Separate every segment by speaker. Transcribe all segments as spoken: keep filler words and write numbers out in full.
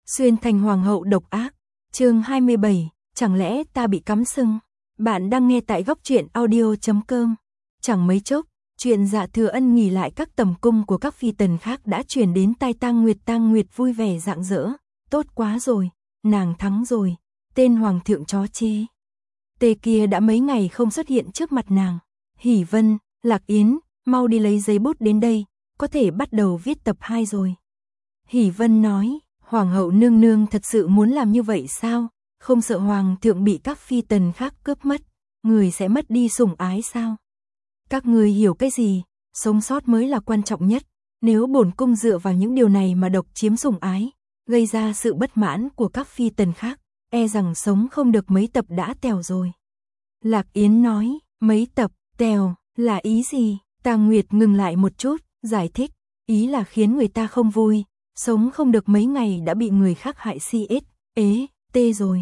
Speaker 1: Xuyên thành hoàng hậu độc ác. Chương hai mươi bảy, chẳng lẽ ta bị cắm sừng? Bạn đang nghe tại góc truyện audio chấm com. Chẳng mấy chốc, chuyện Dạ Thừa Ân nghỉ lại các tầm cung của các phi tần khác đã truyền đến tai Tang Nguyệt. Tang Nguyệt vui vẻ rạng rỡ, tốt quá rồi, nàng thắng rồi, tên hoàng thượng chó chê. Tê kia đã mấy ngày không xuất hiện trước mặt nàng. Hỉ Vân, Lạc Yến, mau đi lấy giấy bút đến đây, có thể bắt đầu viết tập hai rồi. Hỉ Vân nói, hoàng hậu nương nương thật sự muốn làm như vậy sao? Không sợ hoàng thượng bị các phi tần khác cướp mất, người sẽ mất đi sủng ái sao? Các người hiểu cái gì? Sống sót mới là quan trọng nhất. Nếu bổn cung dựa vào những điều này mà độc chiếm sủng ái, gây ra sự bất mãn của các phi tần khác, e rằng sống không được mấy tập đã tèo rồi. Lạc Yến nói, mấy tập, tèo, là ý gì? Tang Nguyệt ngừng lại một chút, giải thích, ý là khiến người ta không vui, sống không được mấy ngày đã bị người khác hại si ết, ế, tê rồi.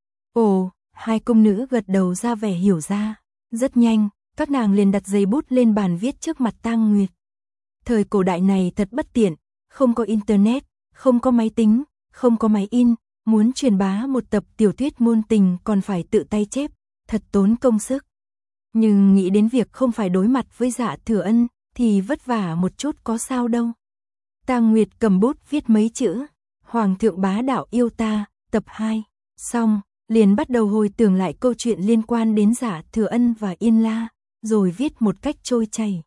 Speaker 1: Ồ, hai cung nữ gật đầu ra vẻ hiểu ra, rất nhanh, các nàng liền đặt giấy bút lên bàn viết trước mặt Tang Nguyệt. Thời cổ đại này thật bất tiện, không có internet, không có máy tính, không có máy in, muốn truyền bá một tập tiểu thuyết ngôn tình còn phải tự tay chép, thật tốn công sức. Nhưng nghĩ đến việc không phải đối mặt với Dạ Thừa Ân, thì vất vả một chút có sao đâu. Tang Nguyệt cầm bút viết mấy chữ, Hoàng thượng bá đạo yêu ta, tập hai, xong, liền bắt đầu hồi tưởng lại câu chuyện liên quan đến Dạ Thừa Ân và Yên La, rồi viết một cách trôi chảy.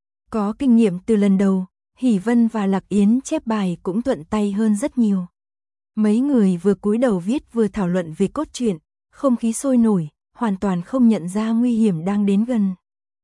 Speaker 1: Có kinh nghiệm từ lần đầu, Hỉ Vân và Lạc Yến chép bài cũng thuận tay hơn rất nhiều. Mấy người vừa cúi đầu viết vừa thảo luận về cốt truyện, không khí sôi nổi, hoàn toàn không nhận ra nguy hiểm đang đến gần.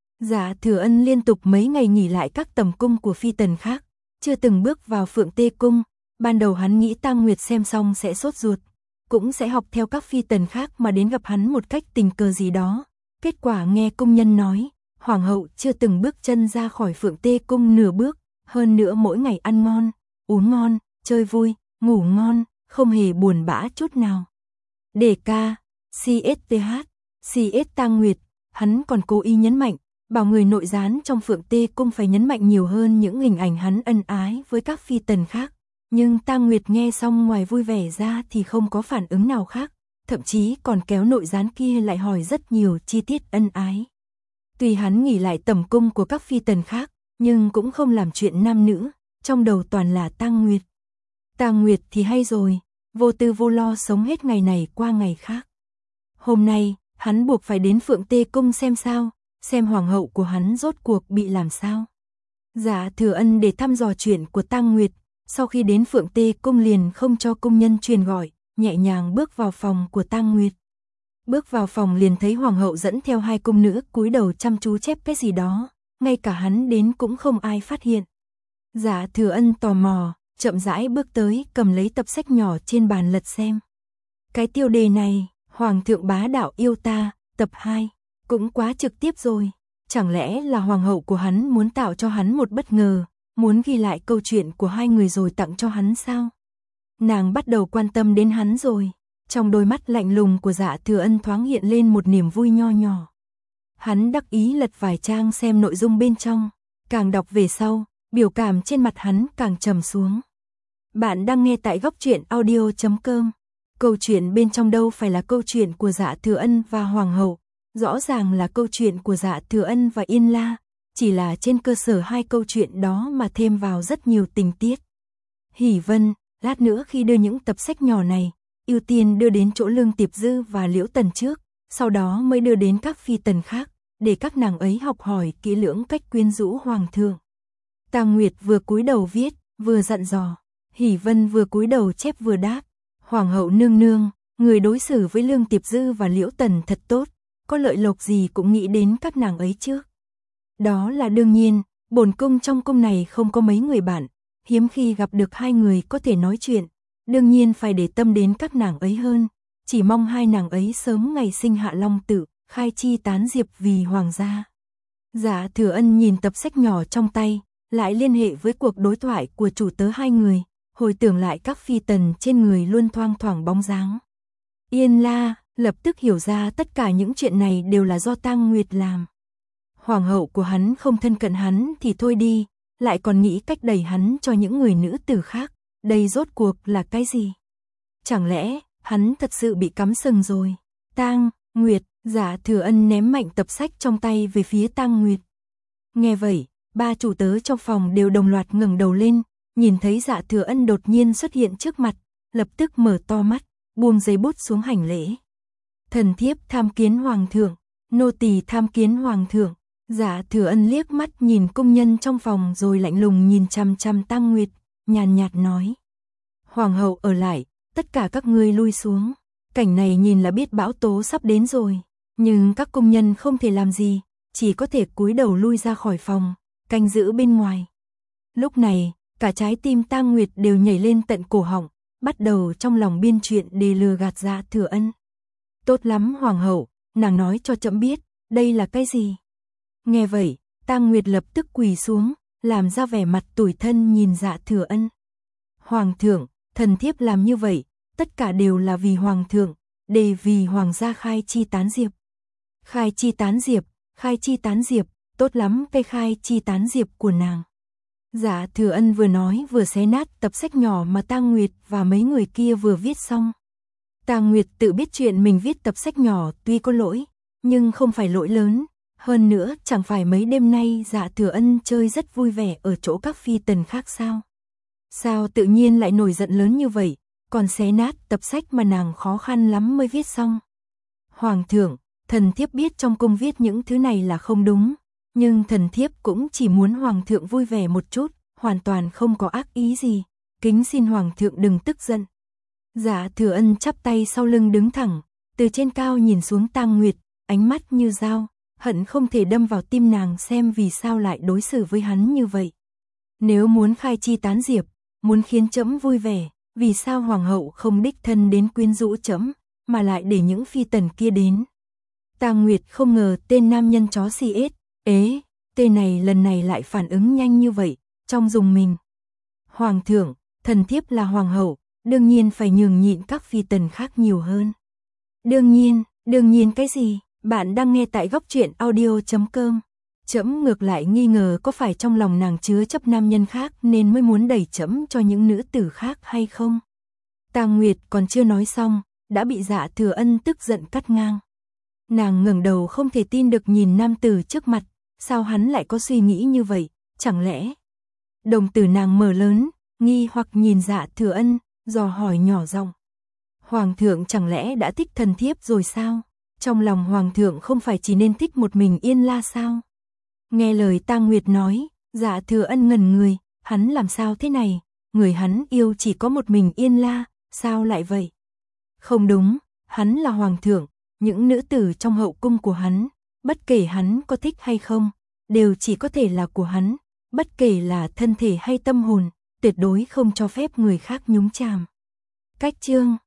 Speaker 1: Dạ Thừa Ân liên tục mấy ngày nghỉ lại các tầm cung của phi tần khác, chưa từng bước vào Phượng Tê cung. Ban đầu hắn nghĩ Tang Nguyệt xem xong sẽ sốt ruột, cũng sẽ học theo các phi tần khác mà đến gặp hắn một cách tình cờ gì đó. Kết quả nghe cung nhân nói, hoàng hậu chưa từng bước chân ra khỏi Phượng Tê cung nửa bước, hơn nữa mỗi ngày ăn ngon, uống ngon, chơi vui, ngủ ngon, không hề buồn bã chút nào. Đề ca, xê ét tê hát, xê ét Tang Nguyệt, hắn còn cố ý nhấn mạnh, bảo người nội gián trong Phượng Tê cung phải nhấn mạnh nhiều hơn những hình ảnh hắn ân ái với các phi tần khác. Nhưng Tang Nguyệt nghe xong ngoài vui vẻ ra thì không có phản ứng nào khác, thậm chí còn kéo nội gián kia lại hỏi rất nhiều chi tiết ân ái. Tuy hắn nghỉ lại tầm cung của các phi tần khác, nhưng cũng không làm chuyện nam nữ, trong đầu toàn là Tang Nguyệt. Tang Nguyệt thì hay rồi, vô tư vô lo sống hết ngày này qua ngày khác. Hôm nay, hắn buộc phải đến Phượng Tê cung xem sao, xem hoàng hậu của hắn rốt cuộc bị làm sao. Dạ Thừa Ân để thăm dò chuyện của Tang Nguyệt, sau khi đến Phượng Tê cung liền không cho cung nhân truyền gọi, nhẹ nhàng bước vào phòng của Tang Nguyệt. Bước vào phòng liền thấy hoàng hậu dẫn theo hai cung nữ cúi đầu chăm chú chép cái gì đó, ngay cả hắn đến cũng không ai phát hiện. Dạ Thừa Ân tò mò, chậm rãi bước tới cầm lấy tập sách nhỏ trên bàn lật xem. Cái tiêu đề này, Hoàng thượng bá đạo yêu ta, tập hai, cũng quá trực tiếp rồi. Chẳng lẽ là hoàng hậu của hắn muốn tạo cho hắn một bất ngờ, muốn ghi lại câu chuyện của hai người rồi tặng cho hắn sao? Nàng bắt đầu quan tâm đến hắn rồi. Trong đôi mắt lạnh lùng của Dạ Thừa Ân thoáng hiện lên một niềm vui nho nhỏ. Hắn đắc ý lật vài trang xem nội dung bên trong, càng đọc về sau, biểu cảm trên mặt hắn càng trầm xuống. Bạn đang nghe tại góc truyện audio chấm com. Câu chuyện bên trong đâu phải là câu chuyện của Dạ Thừa Ân và hoàng hậu, rõ ràng là câu chuyện của Dạ Thừa Ân và Yên La, chỉ là trên cơ sở hai câu chuyện đó mà thêm vào rất nhiều tình tiết. Hỉ Vân, lát nữa khi đưa những tập sách nhỏ này, ưu tiên đưa đến chỗ Lương Tiệp Dư và Liễu Tần trước, sau đó mới đưa đến các phi tần khác, để các nàng ấy học hỏi kỹ lưỡng cách quyến rũ hoàng thượng. Tang Nguyệt vừa cúi đầu viết, vừa dặn dò, Hỉ Vân vừa cúi đầu chép vừa đáp, hoàng hậu nương nương, người đối xử với Lương Tiệp Dư và Liễu Tần thật tốt, có lợi lộc gì cũng nghĩ đến các nàng ấy trước. Đó là đương nhiên, bổn cung trong cung này không có mấy người bạn, hiếm khi gặp được hai người có thể nói chuyện, đương nhiên phải để tâm đến các nàng ấy hơn, chỉ mong hai nàng ấy sớm ngày sinh hạ long tử, khai chi tán diệp vì hoàng gia. Dạ Thừa Ân nhìn tập sách nhỏ trong tay, lại liên hệ với cuộc đối thoại của chủ tớ hai người, hồi tưởng lại các phi tần trên người luôn thoang thoảng bóng dáng. Yên La lập tức hiểu ra tất cả những chuyện này đều là do Tang Nguyệt làm. Hoàng hậu của hắn không thân cận hắn thì thôi đi, lại còn nghĩ cách đẩy hắn cho những người nữ tử khác, đây rốt cuộc là cái gì? Chẳng lẽ, hắn thật sự bị cắm sừng rồi? Tang Nguyệt, Dạ Thừa Ân ném mạnh tập sách trong tay về phía Tang Nguyệt. Nghe vậy, ba chủ tớ trong phòng đều đồng loạt ngẩng đầu lên, nhìn thấy Dạ Thừa Ân đột nhiên xuất hiện trước mặt, lập tức mở to mắt, buông giấy bút xuống hành lễ. Thần thiếp tham kiến hoàng thượng, nô tỳ tham kiến hoàng thượng. Dạ Thừa Ân liếc mắt nhìn công nhân trong phòng rồi lạnh lùng nhìn chằm chằm Tang Nguyệt, nhàn nhạt nói: "Hoàng hậu ở lại, tất cả các ngươi lui xuống." Cảnh này nhìn là biết bão tố sắp đến rồi, nhưng các công nhân không thể làm gì, chỉ có thể cúi đầu lui ra khỏi phòng, canh giữ bên ngoài. Lúc này, cả trái tim Tang Nguyệt đều nhảy lên tận cổ họng, bắt đầu trong lòng biên chuyện để lừa gạt Dạ Thừa Ân. "Tốt lắm hoàng hậu, nàng nói cho trẫm biết, đây là cái gì?" Nghe vậy, Tang Nguyệt lập tức quỳ xuống, làm ra vẻ mặt tủi thân nhìn Dạ Thừa Ân. "Hoàng thượng, thần thiếp làm như vậy, tất cả đều là vì hoàng thượng, để vì hoàng gia khai chi tán diệp." "Khai chi tán diệp, khai chi tán diệp, tốt lắm cây khai chi tán diệp của nàng." Dạ Thừa Ân vừa nói vừa xé nát tập sách nhỏ mà Tang Nguyệt và mấy người kia vừa viết xong. Tang Nguyệt tự biết chuyện mình viết tập sách nhỏ tuy có lỗi, nhưng không phải lỗi lớn. Hơn nữa, chẳng phải mấy đêm nay Dạ Thừa Ân chơi rất vui vẻ ở chỗ các phi tần khác sao? Sao tự nhiên lại nổi giận lớn như vậy, còn xé nát tập sách mà nàng khó khăn lắm mới viết xong? "Hoàng thượng, thần thiếp biết trong cung viết những thứ này là không đúng, nhưng thần thiếp cũng chỉ muốn hoàng thượng vui vẻ một chút, hoàn toàn không có ác ý gì, kính xin hoàng thượng đừng tức giận." Dạ Thừa Ân chắp tay sau lưng đứng thẳng, từ trên cao nhìn xuống Tang Nguyệt, ánh mắt như dao, hận không thể đâm vào tim nàng xem vì sao lại đối xử với hắn như vậy. Nếu muốn khai chi tán diệp, muốn khiến trẫm vui vẻ, vì sao hoàng hậu không đích thân đến quyến rũ trẫm, mà lại để những phi tần kia đến? Tang Nguyệt không ngờ tên nam nhân chó xì ết, ế, tên này lần này lại phản ứng nhanh như vậy, trong dùng mình. "Hoàng thượng, thần thiếp là hoàng hậu, đương nhiên phải nhường nhịn các phi tần khác nhiều hơn." "Đương nhiên, đương nhiên cái gì?" Bạn đang nghe tại góc truyện audio chấm com. Trẫm ngược lại nghi ngờ có phải trong lòng nàng chứa chấp nam nhân khác nên mới muốn đẩy trẫm cho những nữ tử khác hay không? Tang Nguyệt còn chưa nói xong, đã bị Dạ Thừa Ân tức giận cắt ngang. Nàng ngẩng đầu không thể tin được nhìn nam tử trước mặt, sao hắn lại có suy nghĩ như vậy, chẳng lẽ? Đồng tử nàng mở lớn, nghi hoặc nhìn Dạ Thừa Ân, dò hỏi nhỏ giọng: "Hoàng thượng chẳng lẽ đã thích thần thiếp rồi sao? Trong lòng hoàng thượng không phải chỉ nên thích một mình Yên La sao?" Nghe lời Tang Nguyệt nói, Dạ Thừa Ân ngẩn người, hắn làm sao thế này, người hắn yêu chỉ có một mình Yên La, sao lại vậy? Không đúng, hắn là hoàng thượng, những nữ tử trong hậu cung của hắn, bất kể hắn có thích hay không, đều chỉ có thể là của hắn, bất kể là thân thể hay tâm hồn, tuyệt đối không cho phép người khác nhúng chàm. Cách chương